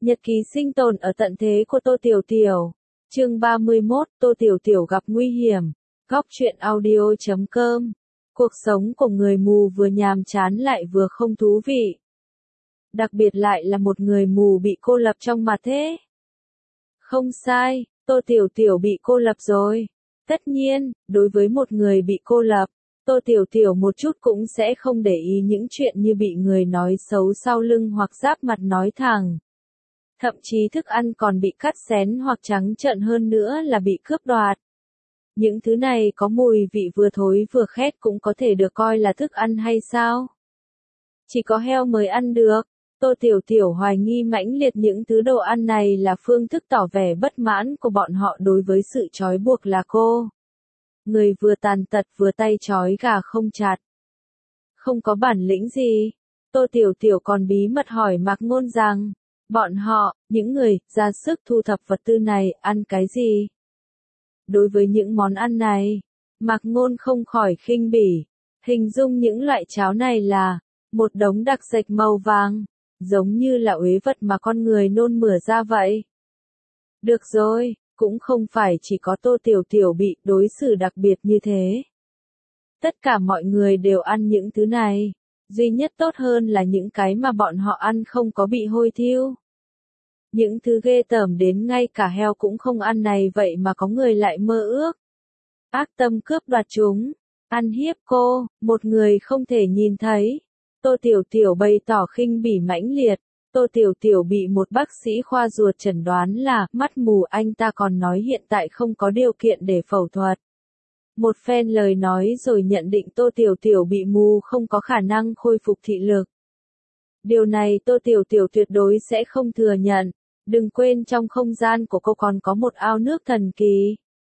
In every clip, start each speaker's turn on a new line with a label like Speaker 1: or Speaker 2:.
Speaker 1: Nhật ký sinh tồn ở tận thế của Tô Tiểu Tiểu. Chương 31, Tô Tiểu Tiểu gặp nguy hiểm. Góc truyện audio.com. Cuộc sống của người mù vừa nhàm chán lại vừa không thú vị. Đặc biệt lại là một người mù bị cô lập trong mặt thế. Không sai, Tô Tiểu Tiểu bị cô lập rồi. Tất nhiên, đối với một người bị cô lập, Tô Tiểu Tiểu một chút cũng sẽ không để ý những chuyện như bị người nói xấu sau lưng hoặc giáp mặt nói thẳng. Thậm chí thức ăn còn bị cắt xén hoặc trắng trợn hơn nữa là bị cướp đoạt. Những thứ này có mùi vị vừa thối vừa khét cũng có thể được coi là thức ăn hay sao? Chỉ có heo mới ăn được. Tô Tiểu Tiểu hoài nghi mãnh liệt những thứ đồ ăn này là phương thức tỏ vẻ bất mãn của bọn họ đối với sự trói buộc là cô. Người vừa tàn tật vừa tay trói gà không chặt. Không có bản lĩnh gì. Tô Tiểu Tiểu còn bí mật hỏi Mạc Ngôn rằng, bọn họ, những người, ra sức thu thập vật tư này, ăn cái gì? Đối với những món ăn này, Mạc Ngôn không khỏi khinh bỉ. Hình dung những loại cháo này là, một đống đặc sệt màu vàng, giống như là uế vật mà con người nôn mửa ra vậy. Được rồi, cũng không phải chỉ có Tô Tiểu Tiểu bị đối xử đặc biệt như thế. Tất cả mọi người đều ăn những thứ này, duy nhất tốt hơn là những cái mà bọn họ ăn không có bị hôi thiêu. Những thứ ghê tởm đến ngay cả heo cũng không ăn này vậy mà có người lại mơ ước. Ác tâm cướp đoạt chúng, ăn hiếp cô, một người không thể nhìn thấy. Tô Tiểu Tiểu bày tỏ khinh bỉ mãnh liệt. Tô Tiểu Tiểu bị một bác sĩ khoa ruột chẩn đoán là mắt mù, anh ta còn nói hiện tại không có điều kiện để phẫu thuật. Một phen lời nói rồi nhận định Tô Tiểu Tiểu bị mù không có khả năng khôi phục thị lực. Điều này Tô Tiểu Tiểu tuyệt đối sẽ không thừa nhận. Đừng quên trong không gian của cô còn có một ao nước thần kỳ.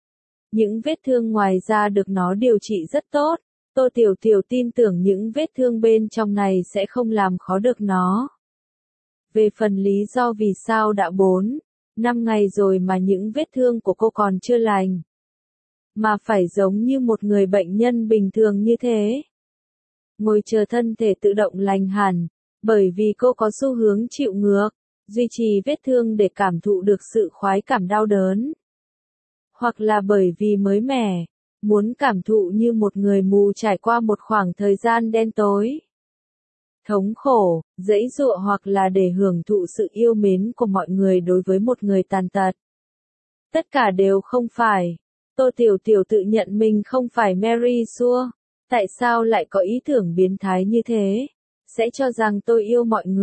Speaker 1: Những vết thương ngoài ra được nó điều trị rất tốt. Tô Tiểu Tiểu tin tưởng những vết thương bên trong này sẽ không làm khó được nó. Về phần lý do vì sao đã 4-5 ngày rồi mà những vết thương của cô còn chưa lành. Mà phải giống như một người bệnh nhân bình thường như thế. Ngồi chờ thân thể tự động lành hẳn, bởi vì cô có xu hướng chịu ngược, duy trì vết thương để cảm thụ được sự khoái cảm đau đớn. Hoặc là bởi vì mới mẻ, muốn cảm thụ như một người mù trải qua một khoảng thời gian đen tối. Thống khổ, giãy giụa hoặc là để hưởng thụ sự yêu mến của mọi người đối với một người tàn tật. Tất cả đều không phải. Tô Tiểu Tiểu tự nhận mình không phải Mary Sue. Tại sao lại có ý tưởng biến thái như thế? Sẽ cho rằng tôi yêu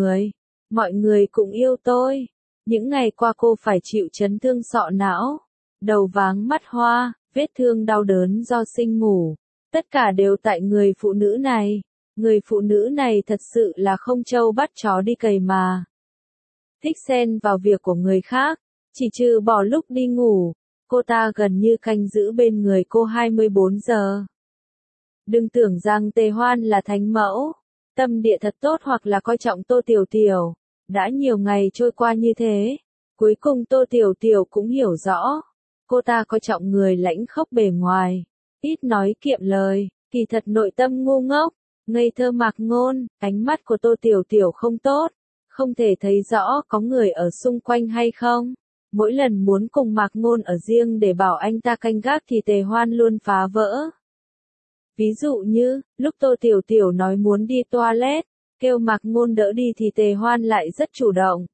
Speaker 1: mọi người cũng yêu tôi. Những ngày qua cô phải chịu chấn thương sọ não, đầu váng mắt hoa, vết thương đau đớn do sinh ngủ. Tất cả đều tại người phụ nữ này. Người phụ nữ này thật sự là không trâu bắt chó đi cày mà. Thích xen vào việc của người khác, chỉ trừ bỏ lúc đi ngủ, cô ta gần như canh giữ bên người cô 24 giờ. Đừng tưởng rằng Tề Hoan là thánh mẫu, tâm địa thật tốt hoặc là coi trọng Tô Tiểu Tiểu. Đã nhiều ngày trôi qua như thế, cuối cùng Tô Tiểu Tiểu cũng hiểu rõ. Cô ta coi trọng người lãnh khốc bề ngoài, ít nói kiệm lời, kỳ thật nội tâm ngu ngốc, ngây thơ Mạc Ngôn. Ánh mắt của Tô Tiểu Tiểu không tốt, không thể thấy rõ có người ở xung quanh hay không. Mỗi lần muốn cùng Mạc Ngôn ở riêng để bảo anh ta canh gác thì Tề Hoan luôn phá vỡ. Ví dụ như, lúc Tô Tiểu Tiểu nói muốn đi toilet, kêu Mạc Ngôn đỡ đi thì Tề Hoan lại rất chủ động.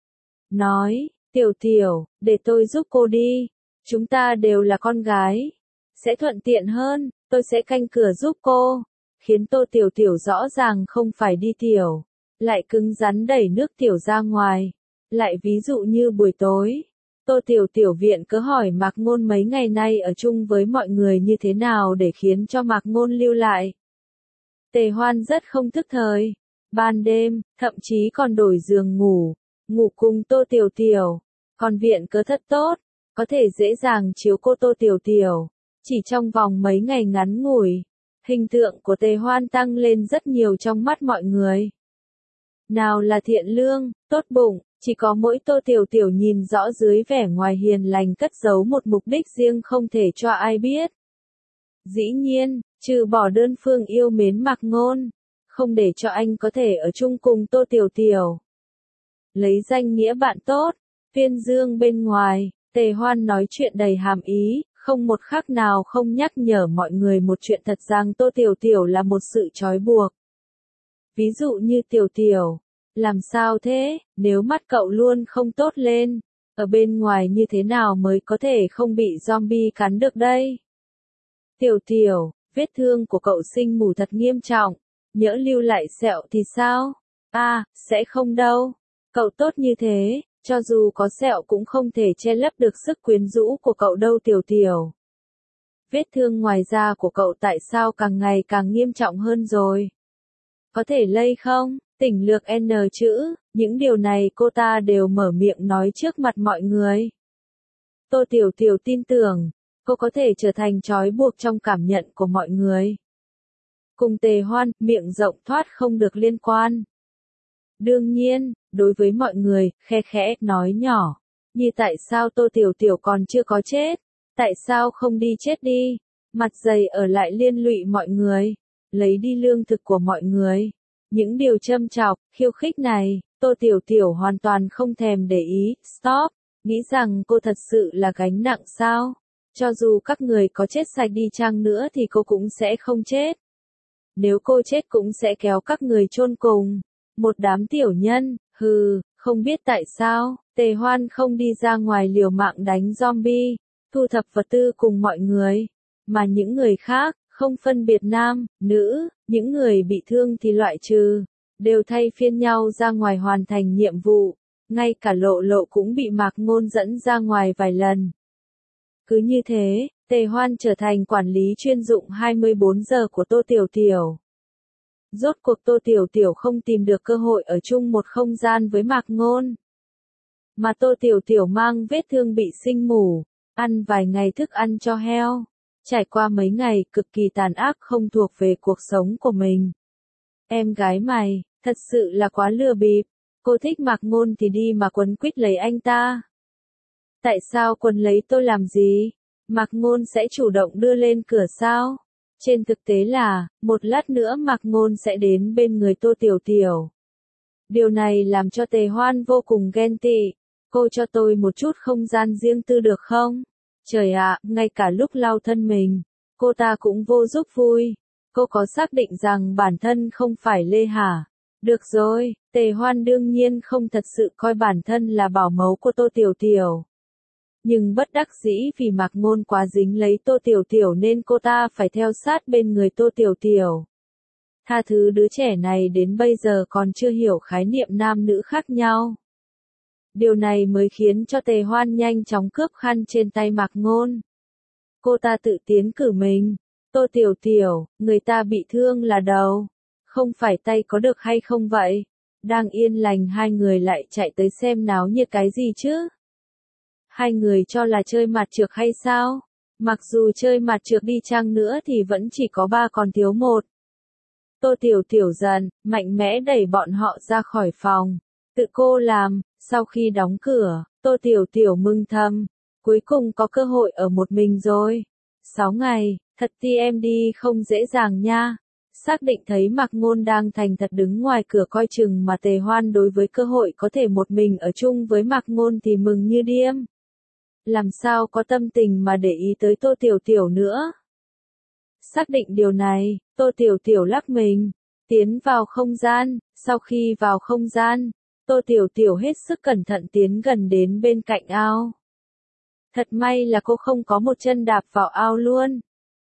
Speaker 1: Nói, Tiểu Tiểu, để tôi giúp cô đi. Chúng ta đều là con gái. Sẽ thuận tiện hơn, tôi sẽ canh cửa giúp cô. Khiến Tô Tiểu Tiểu rõ ràng không phải đi tiểu. Lại cứng rắn đẩy nước tiểu ra ngoài. Lại ví dụ như buổi tối. Tô Tiểu Tiểu viện cớ hỏi Mạc Ngôn mấy ngày nay ở chung với mọi người như thế nào để khiến cho Mạc Ngôn lưu lại. Tề Hoan rất không thức thời. Ban đêm, thậm chí còn đổi giường ngủ cùng Tô Tiểu Tiểu. Còn viện cớ thật tốt, có thể dễ dàng chiếu cô Tô Tiểu Tiểu. Chỉ trong vòng mấy ngày ngắn ngủi, hình tượng của Tề Hoan tăng lên rất nhiều trong mắt mọi người. Nào là thiện lương, tốt bụng, chỉ có mỗi Tô Tiểu Tiểu nhìn rõ dưới vẻ ngoài hiền lành cất giấu một mục đích riêng không thể cho ai biết. Dĩ nhiên, trừ bỏ đơn phương yêu mến Mạc Ngôn, không để cho anh có thể ở chung cùng Tô Tiểu Tiểu. lấy danh nghĩa bạn tốt, tuyên dương bên ngoài. Tề Hoan nói chuyện đầy hàm ý, không một khắc nào không nhắc nhở mọi người một chuyện thật rằng Tô Tiểu Tiểu là một sự trói buộc. Ví dụ như Tiểu Tiểu, làm sao thế, nếu mắt cậu luôn không tốt lên, ở bên ngoài như thế nào mới có thể không bị zombie cắn được đây? Tiểu Tiểu, vết thương của cậu sinh mù thật nghiêm trọng, nhỡ lưu lại sẹo thì sao? Sẽ không đâu. Cậu tốt như thế, cho dù có sẹo cũng không thể che lấp được sức quyến rũ của cậu đâu Tiểu Tiểu. Vết thương ngoài da của cậu tại sao càng ngày càng nghiêm trọng hơn rồi? Có thể lây không? Tỉnh lược N chữ, những điều này cô ta đều mở miệng nói trước mặt mọi người. Tô Tiểu Tiểu tin tưởng, cô có thể trở thành trói buộc trong cảm nhận của mọi người. Cùng Tề Hoan, miệng rộng thoát không được liên quan. Đương nhiên, đối với mọi người, khe khẽ, nói nhỏ. Như tại sao Tô Tiểu Tiểu còn chưa có chết? Tại sao không đi chết đi? Mặt dày ở lại liên lụy mọi người. Lấy đi lương thực của mọi người. Những điều châm chọc, khiêu khích này, Tô Tiểu Tiểu hoàn toàn không thèm để ý. Stop! Nghĩ rằng cô thật sự là gánh nặng sao? Cho dù các người có chết sạch đi chăng nữa thì cô cũng sẽ không chết. Nếu cô chết cũng sẽ kéo các người chôn cùng. Một đám tiểu nhân, không biết tại sao, Tề Hoan không đi ra ngoài liều mạng đánh zombie, thu thập vật tư cùng mọi người. Mà những người khác, không phân biệt nam, nữ, những người bị thương thì loại trừ, đều thay phiên nhau ra ngoài hoàn thành nhiệm vụ. Ngay cả Lộ Lộ cũng bị Mạc Ngôn dẫn ra ngoài vài lần. Cứ như thế, Tề Hoan trở thành quản lý chuyên dụng 24 giờ của Tô Tiểu Tiểu. Rốt cuộc Tô Tiểu Tiểu không tìm được cơ hội ở chung một không gian với Mạc Ngôn. Mà Tô Tiểu Tiểu mang vết thương bị sinh mủ, ăn vài ngày thức ăn cho heo. Trải qua mấy ngày cực kỳ tàn ác không thuộc về cuộc sống của mình. Em gái mày, thật sự là quá lừa bịp. Cô thích Mạc Ngôn thì đi mà quấn quýt lấy anh ta. Tại sao quấn lấy tôi làm gì? Mạc Ngôn sẽ chủ động đưa lên cửa sao? Trên thực tế là, một lát nữa Mạc Ngôn sẽ đến bên người Tô Tiểu Tiểu. Điều này làm cho Tề Hoan vô cùng ghen tị. Cô cho tôi một chút không gian riêng tư được không? Trời ạ, ngay cả lúc lau thân mình, cô ta cũng vô giúp vui. Cô có xác định rằng bản thân không phải Lê hả? Được rồi, Tề Hoan đương nhiên không thật sự coi bản thân là bảo mẫu của Tô Tiểu Tiểu. Nhưng bất đắc dĩ vì Mạc Ngôn quá dính lấy Tô Tiểu Tiểu nên cô ta phải theo sát bên người Tô Tiểu Tiểu. Tha thứ đứa trẻ này đến bây giờ còn chưa hiểu khái niệm nam nữ khác nhau. Điều này mới khiến cho Tề Hoan nhanh chóng cướp khăn trên tay Mạc Ngôn. Cô ta tự tiến cử mình. Tô Tiểu Tiểu, người ta bị thương là đầu. Không phải tay có được hay không vậy? Đang yên lành hai người lại chạy tới xem náo nhiệt cái gì chứ? Hai người cho là chơi mặt trược hay sao? Mặc dù chơi mặt trược đi chăng nữa thì vẫn chỉ có ba còn thiếu một. Tô Tiểu Tiểu giận, mạnh mẽ đẩy bọn họ ra khỏi phòng. Tự cô làm, sau khi đóng cửa, Tô Tiểu Tiểu mừng thầm. Cuối cùng có cơ hội ở một mình rồi. 6 ngày, thật TMD không dễ dàng nha. Xác định thấy Mạc Ngôn đang thành thật đứng ngoài cửa coi chừng mà Tề Hoan đối với cơ hội có thể một mình ở chung với Mạc Ngôn thì mừng như điên. Làm sao có tâm tình mà để ý tới Tô Tiểu Tiểu nữa. Xác định điều này, Tô Tiểu Tiểu lắc mình, tiến vào không gian. Sau khi vào không gian, Tô Tiểu Tiểu hết sức cẩn thận tiến gần đến bên cạnh ao. Thật may là cô không có một chân đạp vào ao luôn.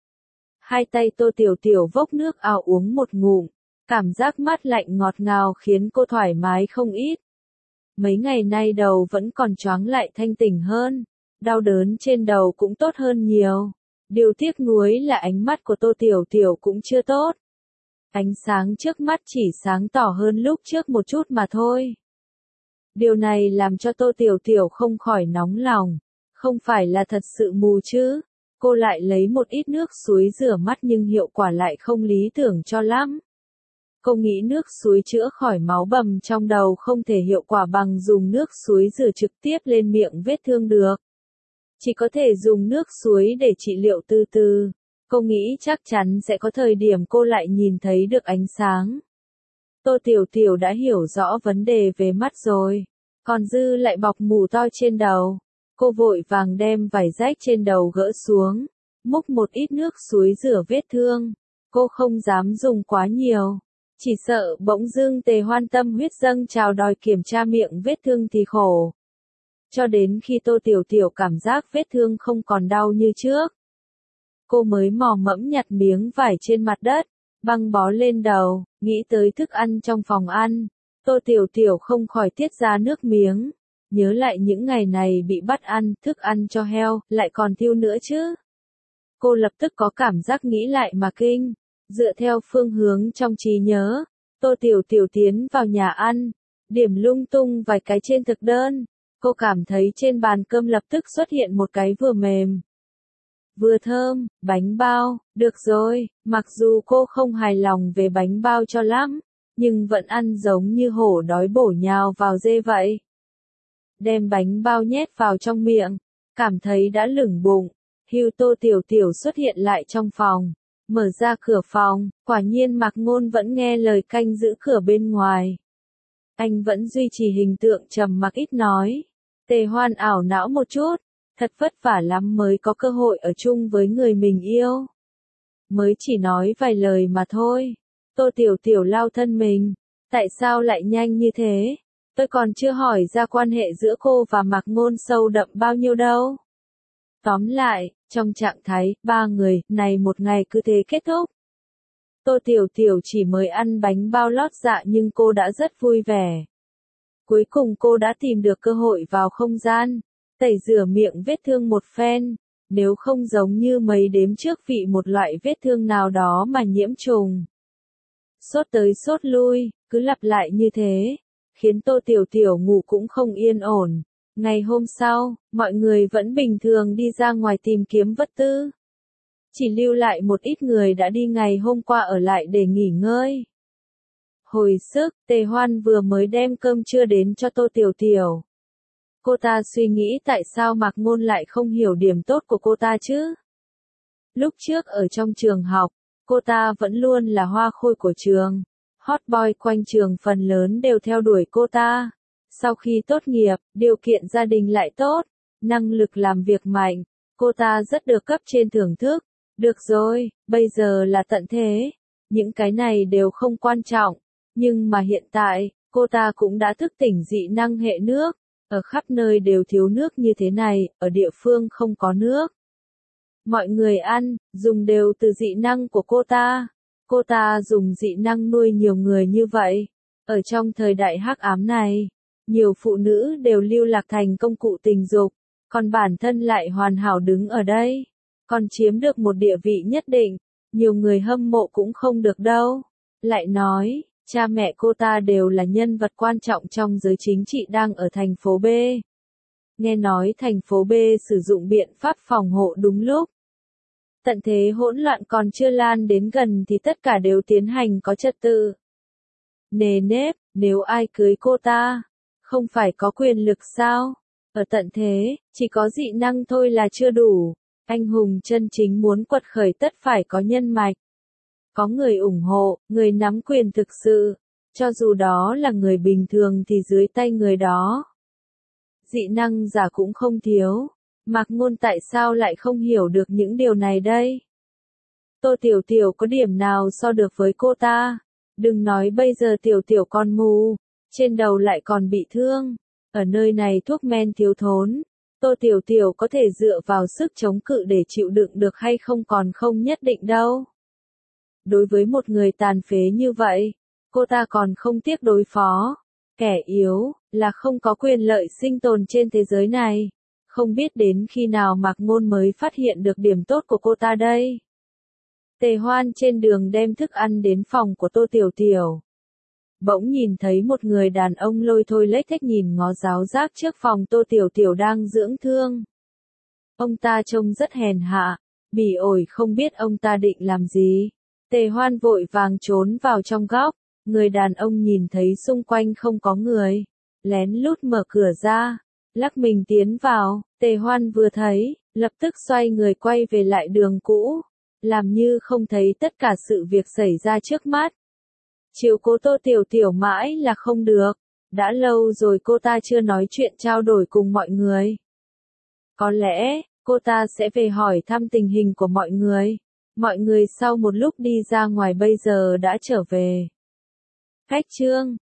Speaker 1: Hai tay Tô Tiểu Tiểu vốc nước ao uống một ngụm, cảm giác mát lạnh ngọt ngào khiến cô thoải mái không ít. Mấy ngày nay đầu vẫn còn choáng lại thanh tỉnh hơn, đau đớn trên đầu cũng tốt hơn nhiều. Điều tiếc nuối là ánh mắt của Tô Tiểu Tiểu cũng chưa tốt. Ánh sáng trước mắt chỉ sáng tỏ hơn lúc trước một chút mà thôi. Điều này làm cho Tô Tiểu Tiểu không khỏi nóng lòng. Không phải là thật sự mù chứ. Cô lại lấy một ít nước suối rửa mắt nhưng hiệu quả lại không lý tưởng cho lắm. Cô nghĩ nước suối chữa khỏi máu bầm trong đầu không thể hiệu quả bằng dùng nước suối rửa trực tiếp lên miệng vết thương được. Chỉ có thể dùng nước suối để trị liệu từ từ. Cô nghĩ chắc chắn sẽ có thời điểm cô lại nhìn thấy được ánh sáng. Tô Tiểu Tiểu đã hiểu rõ vấn đề về mắt rồi. còn dư lại bọc mù to trên đầu. Cô vội vàng đem vải rách trên đầu gỡ xuống, múc một ít nước suối rửa vết thương. Cô không dám dùng quá nhiều, chỉ sợ bỗng dưng Tề Hoan tâm huyết dâng trào đòi kiểm tra miệng vết thương thì khổ. Cho đến khi Tô Tiểu Tiểu cảm giác vết thương không còn đau như trước, cô mới mò mẫm nhặt miếng vải trên mặt đất, băng bó lên đầu, nghĩ tới thức ăn trong phòng ăn. Tô Tiểu Tiểu không khỏi tiết ra nước miếng, nhớ lại những ngày này bị bắt ăn, thức ăn cho heo, lại còn thiêu nữa chứ. Cô lập tức có cảm giác nghĩ lại mà kinh, dựa theo phương hướng trong trí nhớ, Tô Tiểu Tiểu tiến vào nhà ăn, điểm lung tung vài cái trên thực đơn, cô cảm thấy trên bàn cơm lập tức xuất hiện một cái vừa mềm, vừa thơm, bánh bao. Được rồi, mặc dù cô không hài lòng về bánh bao cho lắm, nhưng vẫn ăn giống như hổ đói bổ nhào vào dê vậy. Đem bánh bao nhét vào trong miệng, cảm thấy đã lửng bụng, Hưu Tô Tiểu Tiểu xuất hiện lại trong phòng, mở ra cửa phòng, quả nhiên Mạc Ngôn vẫn nghe lời canh giữ cửa bên ngoài. Anh vẫn duy trì hình tượng trầm mặc ít nói. Tề Hoan ảo não một chút, thật vất vả lắm mới có cơ hội ở chung với người mình yêu. Mới chỉ nói vài lời mà thôi. Tô Tiểu Tiểu lao thân mình, tại sao lại nhanh như thế? Tôi còn chưa hỏi ra quan hệ giữa cô và Mạc Ngôn sâu đậm bao nhiêu đâu. Tóm lại, trong trạng thái, ba người, này một ngày cứ thế kết thúc. Tô Tiểu Tiểu chỉ mới ăn bánh bao lót dạ nhưng cô đã rất vui vẻ. Cuối cùng cô đã tìm được cơ hội vào không gian, tẩy rửa miệng vết thương một phen, nếu không giống như mấy đêm trước vì một loại vết thương nào đó mà nhiễm trùng. Sốt tới sốt lui, cứ lặp lại như thế, khiến Tô Tiểu Tiểu ngủ cũng không yên ổn. Ngày hôm sau, mọi người vẫn bình thường đi ra ngoài tìm kiếm vật tư. Chỉ lưu lại một ít người đã đi ngày hôm qua ở lại để nghỉ ngơi. Hồi sức, Tề Hoan vừa mới đem cơm trưa đến cho Tô Tiểu Tiểu. Cô ta suy nghĩ tại sao Mạc Ngôn lại không hiểu điểm tốt của cô ta chứ? Lúc trước ở trong trường học, cô ta vẫn luôn là hoa khôi của trường. Hot boy quanh trường phần lớn đều theo đuổi cô ta. Sau khi tốt nghiệp, điều kiện gia đình lại tốt, năng lực làm việc mạnh, cô ta rất được cấp trên thưởng thức. Được rồi, bây giờ là tận thế. Những cái này đều không quan trọng. Nhưng mà hiện tại, cô ta cũng đã thức tỉnh dị năng hệ nước. Ở khắp nơi đều thiếu nước như thế này, ở địa phương không có nước. Mọi người ăn, dùng đều từ dị năng của cô ta. Cô ta dùng dị năng nuôi nhiều người như vậy. Ở trong thời đại hắc ám này, nhiều phụ nữ đều lưu lạc thành công cụ tình dục, còn bản thân lại hoàn hảo đứng ở đây, còn chiếm được một địa vị nhất định, nhiều người hâm mộ cũng không được đâu. Lại nói, cha mẹ cô ta đều là nhân vật quan trọng trong giới chính trị đang ở thành phố B. Nghe nói thành phố B sử dụng biện pháp phòng hộ đúng lúc. Tận thế hỗn loạn còn chưa lan đến gần thì tất cả đều tiến hành có trật tự. Nề nếp, nếu ai cưới cô ta, không phải có quyền lực sao? Ở tận thế, chỉ có dị năng thôi là chưa đủ. Anh hùng chân chính muốn quật khởi tất phải có nhân mạch. Có người ủng hộ, người nắm quyền thực sự. Cho dù đó là người bình thường thì dưới tay người đó. Dị năng giả cũng không thiếu. Mạc Ngôn tại sao lại không hiểu được những điều này đây? Tô Tiểu Tiểu có điểm nào so được với cô ta? Đừng nói bây giờ Tiểu Tiểu còn mù, trên đầu lại còn bị thương. Ở nơi này thuốc men thiếu thốn, Tô Tiểu Tiểu có thể dựa vào sức chống cự để chịu đựng được hay không còn không nhất định đâu. Đối với một người tàn phế như vậy, cô ta còn không tiếc đối phó. Kẻ yếu, là không có quyền lợi sinh tồn trên thế giới này. Không biết đến khi nào Mạc Ngôn mới phát hiện được điểm tốt của cô ta đây. Tề Hoan trên đường đem thức ăn đến phòng của Tô Tiểu Tiểu. Bỗng nhìn thấy một người đàn ông lôi thôi lếch thếch nhìn ngó giáo giác trước phòng Tô Tiểu Tiểu đang dưỡng thương. Ông ta trông rất hèn hạ, bỉ ổi không biết ông ta định làm gì. Tề Hoan vội vàng trốn vào trong góc, người đàn ông nhìn thấy xung quanh không có người, lén lút mở cửa ra, lắc mình tiến vào. Tề Hoan vừa thấy, lập tức xoay người quay về lại đường cũ, làm như không thấy tất cả sự việc xảy ra trước mắt. Chiếu cố Tô Tiểu Tiểu mãi là không được, Đã lâu rồi cô ta chưa nói chuyện trao đổi cùng mọi người. Có lẽ, cô ta sẽ về hỏi thăm tình hình của mọi người. Mọi người sau một lúc đi ra ngoài bây giờ đã trở về. Khách trương,